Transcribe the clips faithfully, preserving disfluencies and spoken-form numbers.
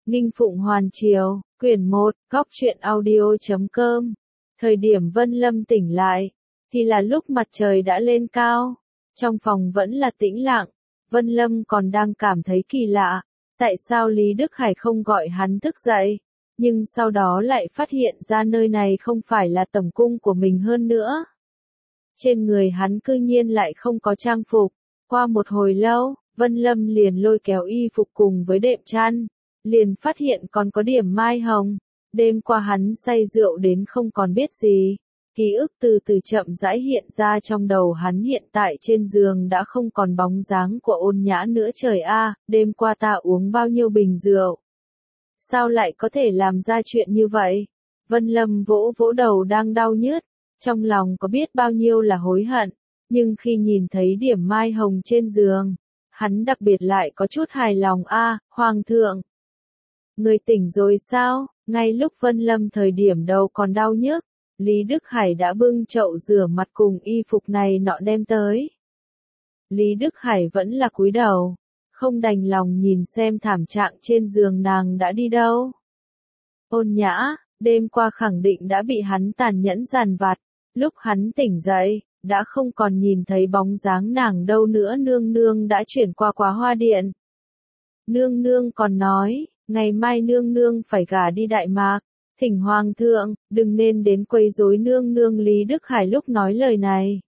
Nghinh Phụng Hoàn Triều, quyển một, góc truyện audio chấm com. Thời điểm Vân Lâm tỉnh lại, thì là lúc mặt trời đã lên cao. Trong phòng vẫn là tĩnh lặng, Vân Lâm còn đang cảm thấy kỳ lạ. Tại sao Lý Đức Hải không gọi hắn thức dậy? Nhưng sau đó lại phát hiện ra nơi này không phải là tẩm cung của mình hơn nữa. Trên người hắn cư nhiên lại không có trang phục. Qua một hồi lâu, Vân Lâm liền lôi kéo y phục cùng với đệm chăn. Liền phát hiện còn có điểm mai hồng. Đêm qua hắn say rượu đến không còn biết gì. Ký ức từ từ chậm rãi hiện ra trong đầu hắn, hiện tại trên giường đã không còn bóng dáng của Ôn Nhã nữa. Trời a, đêm qua ta uống bao nhiêu bình rượu? Sao lại có thể làm ra chuyện như vậy? Vân Lâm vỗ vỗ đầu đang đau nhức, trong lòng có biết bao nhiêu là hối hận, nhưng khi nhìn thấy điểm mai hồng trên giường, hắn đặc biệt lại có chút hài lòng. A, Hoàng thượng! Người tỉnh rồi sao? Ngay lúc Vân Lâm thời điểm đầu còn đau nhức, Lý Đức Hải đã bưng chậu rửa mặt cùng y phục này nọ đem tới. Lý Đức Hải vẫn là cúi đầu, không đành lòng nhìn xem thảm trạng trên giường nàng đã đi đâu. Ôn Nhã, đêm qua khẳng định đã bị hắn tàn nhẫn giàn vặt, lúc hắn tỉnh dậy, đã không còn nhìn thấy bóng dáng nàng đâu nữa. Nương nương đã chuyển qua Quá Hoa Điện. Nương nương còn nói, ngày mai nương nương phải gả đi Đại Mạc, thỉnh Hoàng thượng, đừng nên đến quấy rối nương nương. Lý Đức Hải lúc nói lời này,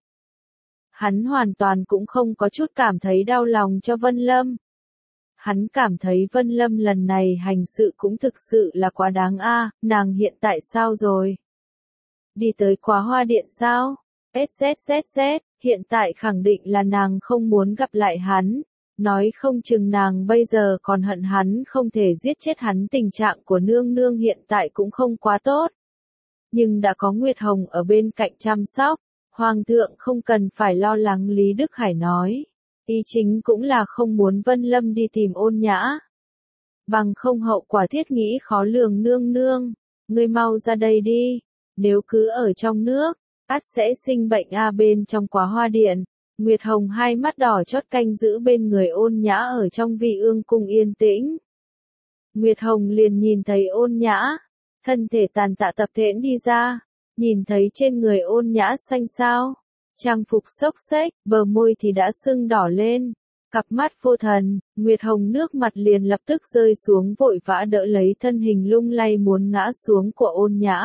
hắn hoàn toàn cũng không có chút cảm thấy đau lòng cho Vân Lâm. Hắn cảm thấy Vân Lâm lần này hành sự cũng thực sự là quá đáng. A, à, nàng hiện tại sao rồi? Đi tới Quá Hoa Điện sao? Xxxx, hiện tại khẳng định là nàng không muốn gặp lại hắn. Nói không chừng nàng bây giờ còn hận hắn không thể giết chết hắn. Tình trạng của nương nương hiện tại cũng không quá tốt. Nhưng đã có Nguyệt Hồng ở bên cạnh chăm sóc, Hoàng thượng không cần phải lo lắng. Lý Đức Hải nói, ý chính cũng là không muốn Vân Lâm đi tìm Ôn Nhã. Bằng không hậu quả thiết nghĩ khó lường. Nương nương, ngươi mau ra đây đi, nếu cứ ở trong nước, ắt sẽ sinh bệnh. A à, bên trong Quá Hoa Điện, Nguyệt Hồng hai mắt đỏ chót canh giữ bên người Ôn Nhã ở trong Vi Ương cung yên tĩnh. Nguyệt Hồng liền nhìn thấy Ôn Nhã, thân thể tàn tạ tập thễn đi ra, nhìn thấy trên người Ôn Nhã xanh xao, trang phục xốc xếch, bờ môi thì đã sưng đỏ lên, cặp mắt vô thần. Nguyệt Hồng nước mặt liền lập tức rơi xuống, vội vã đỡ lấy thân hình lung lay muốn ngã xuống của Ôn Nhã.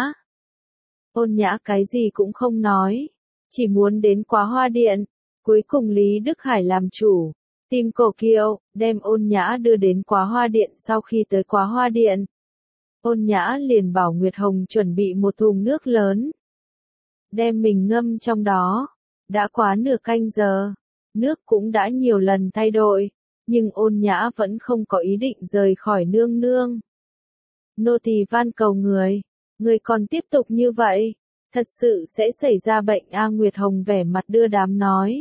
Ôn Nhã cái gì cũng không nói, chỉ muốn đến Quá Hoa Điện. Cuối cùng Lý Đức Hải làm chủ, tìm cổ kiệu, đem Ôn Nhã đưa đến Quá Hoa Điện. Sau khi tới Quá Hoa Điện, Ôn Nhã liền bảo Nguyệt Hồng chuẩn bị một thùng nước lớn, đem mình ngâm trong đó. Đã quá nửa canh giờ, nước cũng đã nhiều lần thay đổi, nhưng Ôn Nhã vẫn không có ý định rời khỏi. Nương nương, nô tỳ van cầu người, người còn tiếp tục như vậy, thật sự sẽ xảy ra bệnh. A Nguyệt Hồng vẻ mặt đưa đám nói,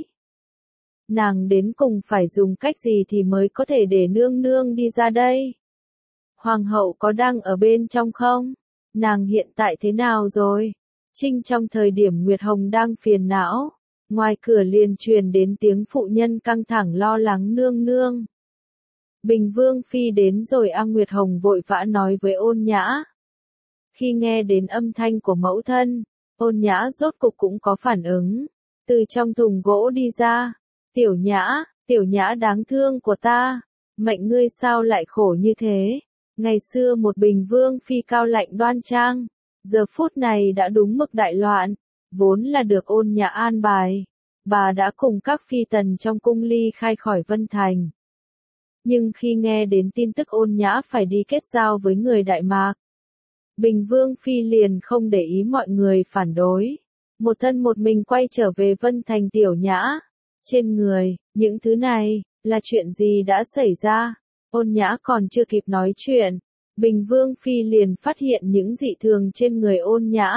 nàng đến cùng phải dùng cách gì thì mới có thể để nương nương đi ra đây? Hoàng hậu có đang ở bên trong không? Nàng hiện tại thế nào rồi? Trinh trong thời điểm Nguyệt Hồng đang phiền não, ngoài cửa liền truyền đến tiếng phụ nhân căng thẳng lo lắng. Nương nương, Bình Vương phi đến rồi. A Nguyệt Hồng vội vã nói với Ôn Nhã. Khi nghe đến âm thanh của mẫu thân, Ôn Nhã rốt cục cũng có phản ứng, từ trong thùng gỗ đi ra. Tiểu Nhã, Tiểu Nhã đáng thương của ta, mệnh ngươi sao lại khổ như thế? Ngày xưa một Bình Vương phi cao lạnh đoan trang, giờ phút này đã đúng mực đại loạn, vốn là được Ôn Nhã an bài. Bà đã cùng các phi tần trong cung ly khai khỏi Vân Thành. Nhưng khi nghe đến tin tức Ôn Nhã phải đi kết giao với người Đại Mạc, Bình Vương phi liền không để ý mọi người phản đối, một thân một mình quay trở về Vân Thành. Tiểu Nhã, trên người, những thứ này, là chuyện gì đã xảy ra? Ôn Nhã còn chưa kịp nói chuyện, Bình Vương phi liền phát hiện những dị thường trên người Ôn Nhã.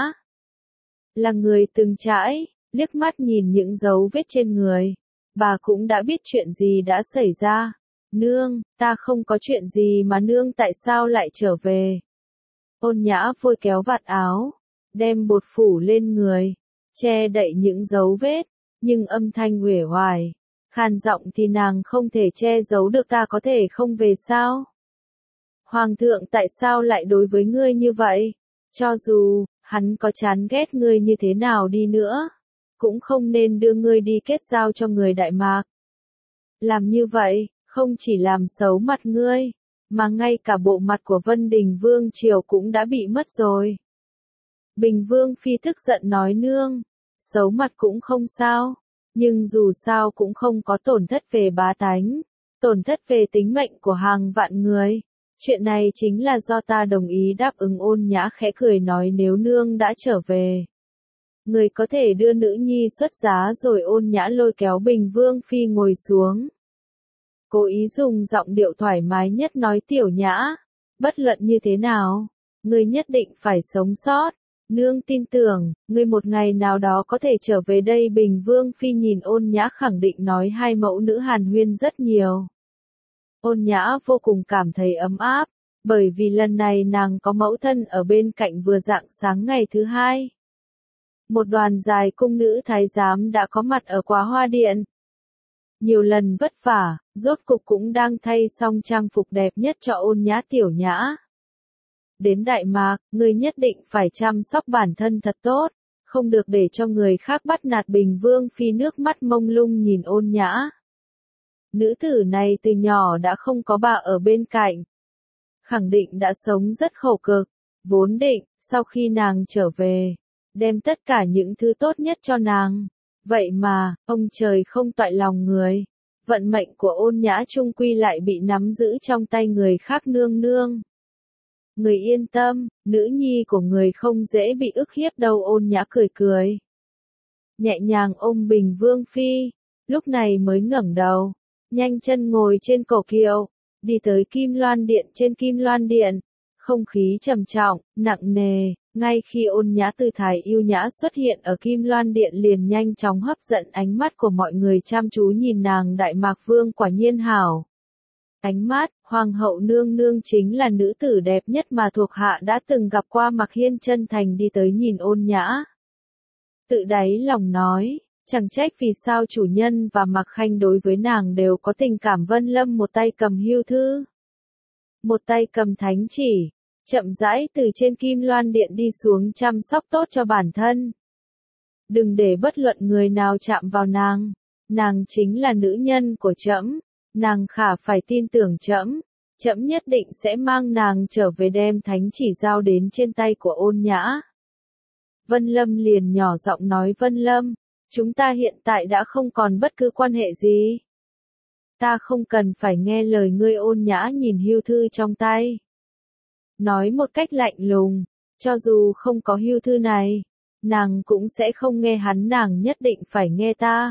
Là người từng trải, liếc mắt nhìn những dấu vết trên người, bà cũng đã biết chuyện gì đã xảy ra. Nương, ta không có chuyện gì mà nương tại sao lại trở về? Ôn Nhã vội kéo vạt áo, đem bột phủ lên người, che đậy những dấu vết, nhưng âm thanh uể oải, khàn giọng thì nàng không thể che giấu được. Ta có thể không về sao? Hoàng thượng tại sao lại đối với ngươi như vậy? Cho dù, hắn có chán ghét ngươi như thế nào đi nữa, cũng không nên đưa ngươi đi kết giao cho người Đại Mạc. Làm như vậy, không chỉ làm xấu mặt ngươi, mà ngay cả bộ mặt của Vân Đình Vương Triều cũng đã bị mất rồi. Bình Vương Phi tức giận nói nương, xấu mặt cũng không sao, nhưng dù sao cũng không có tổn thất về bá tánh, tổn thất về tính mệnh của hàng vạn người. Chuyện này chính là do ta đồng ý đáp ứng. Ôn Nhã khẽ cười nói nếu nương đã trở về, người có thể đưa nữ nhi xuất giá rồi. Ôn Nhã lôi kéo Bình Vương Phi ngồi xuống. Cố ý dùng giọng điệu thoải mái nhất nói Tiểu Nhã, bất luận như thế nào, ngươi nhất định phải sống sót. Nương tin tưởng, ngươi một ngày nào đó có thể trở về đây. Bình Vương Phi nhìn Ôn Nhã khẳng định nói hai mẫu nữ hàn huyên rất nhiều. Ôn Nhã vô cùng cảm thấy ấm áp, bởi vì lần này nàng có mẫu thân ở bên cạnh. Vừa rạng sáng ngày thứ hai, một đoàn dài cung nữ thái giám đã có mặt ở Quá Hoa Điện. Nhiều lần vất vả, rốt cục cũng đang thay xong trang phục đẹp nhất cho Ôn Nhã. Tiểu Nhã, đến Đại Mạc, ngươi nhất định phải chăm sóc bản thân thật tốt, không được để cho người khác bắt nạt. Bình Vương Phi nước mắt mông lung nhìn Ôn Nhã. Nữ tử này từ nhỏ đã không có bà ở bên cạnh, khẳng định đã sống rất khổ cực, vốn định, sau khi nàng trở về, đem tất cả những thứ tốt nhất cho nàng. Vậy mà, ông trời không toại lòng người, vận mệnh của Ôn Nhã chung quy lại bị nắm giữ trong tay người khác. Nương nương, người yên tâm, nữ nhi của người không dễ bị ức hiếp đâu. Ôn Nhã cười cười, nhẹ nhàng ôm Bình Vương Phi, lúc này mới ngẩng đầu, nhanh chân ngồi trên cổ kiệu, đi tới Kim Loan Điện. Trên Kim Loan Điện, không khí trầm trọng, nặng nề. Ngay khi Ôn Nhã tư thái yêu nhã xuất hiện ở Kim Loan Điện liền nhanh chóng hấp dẫn ánh mắt của mọi người chăm chú nhìn nàng. Đại Mạc Vương quả nhiên hảo ánh mắt, Hoàng hậu nương nương chính là nữ tử đẹp nhất mà thuộc hạ đã từng gặp qua. Mạc Hiên chân thành đi tới nhìn Ôn Nhã, tự đáy lòng nói, chẳng trách vì sao chủ nhân và Mạc Khanh đối với nàng đều có tình cảm. Vân Lâm một tay cầm hưu thư, một tay cầm thánh chỉ, chậm rãi từ trên Kim Loan Điện đi xuống chăm sóc tốt cho bản thân. Đừng để bất luận người nào chạm vào nàng, nàng chính là nữ nhân của trẫm, nàng khả phải tin tưởng trẫm, trẫm nhất định sẽ mang nàng trở về. Đem thánh chỉ giao đến trên tay của Ôn Nhã. Vân Lâm liền nhỏ giọng nói Vân Lâm, chúng ta hiện tại đã không còn bất cứ quan hệ gì. Ta không cần phải nghe lời ngươi. Ôn Nhã nhìn hưu thư trong tay, nói một cách lạnh lùng, cho dù không có hưu thư này, nàng cũng sẽ không nghe hắn. Nàng nhất định phải nghe ta.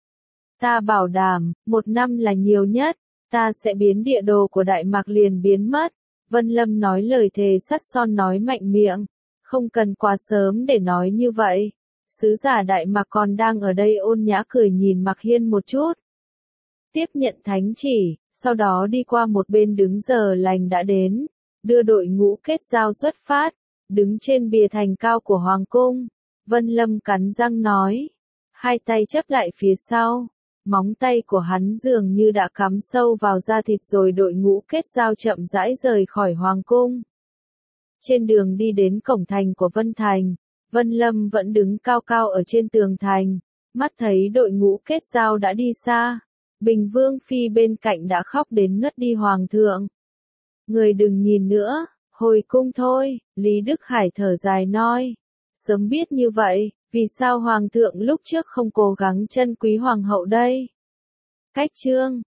Ta bảo đảm, một năm là nhiều nhất, ta sẽ biến địa đồ của Đại Mạc liền biến mất. Vân Lâm nói lời thề sắt son nói mạnh miệng, không cần quá sớm để nói như vậy. Sứ giả Đại Mạc còn đang ở đây. Ôn Nhã cười nhìn Mạc Hiên một chút, tiếp nhận thánh chỉ, sau đó đi qua một bên. Đứng giờ lành đã đến, đưa đội ngũ kết giao xuất phát, đứng trên bìa thành cao của Hoàng cung. Vân Lâm cắn răng nói, hai tay chấp lại phía sau, móng tay của hắn dường như đã cắm sâu vào da thịt rồi. Đội ngũ kết giao chậm rãi rời khỏi Hoàng cung. Trên đường đi đến cổng thành của Vân Thành, Vân Lâm vẫn đứng cao cao ở trên tường thành, mắt thấy đội ngũ kết giao đã đi xa. Bình Vương Phi bên cạnh đã khóc đến ngất đi. Hoàng thượng, người đừng nhìn nữa, hồi cung thôi. Lý Đức Hải thở dài nói, sớm biết như vậy, vì sao Hoàng thượng lúc trước không cố gắng trân quý Hoàng hậu đây? Cách chương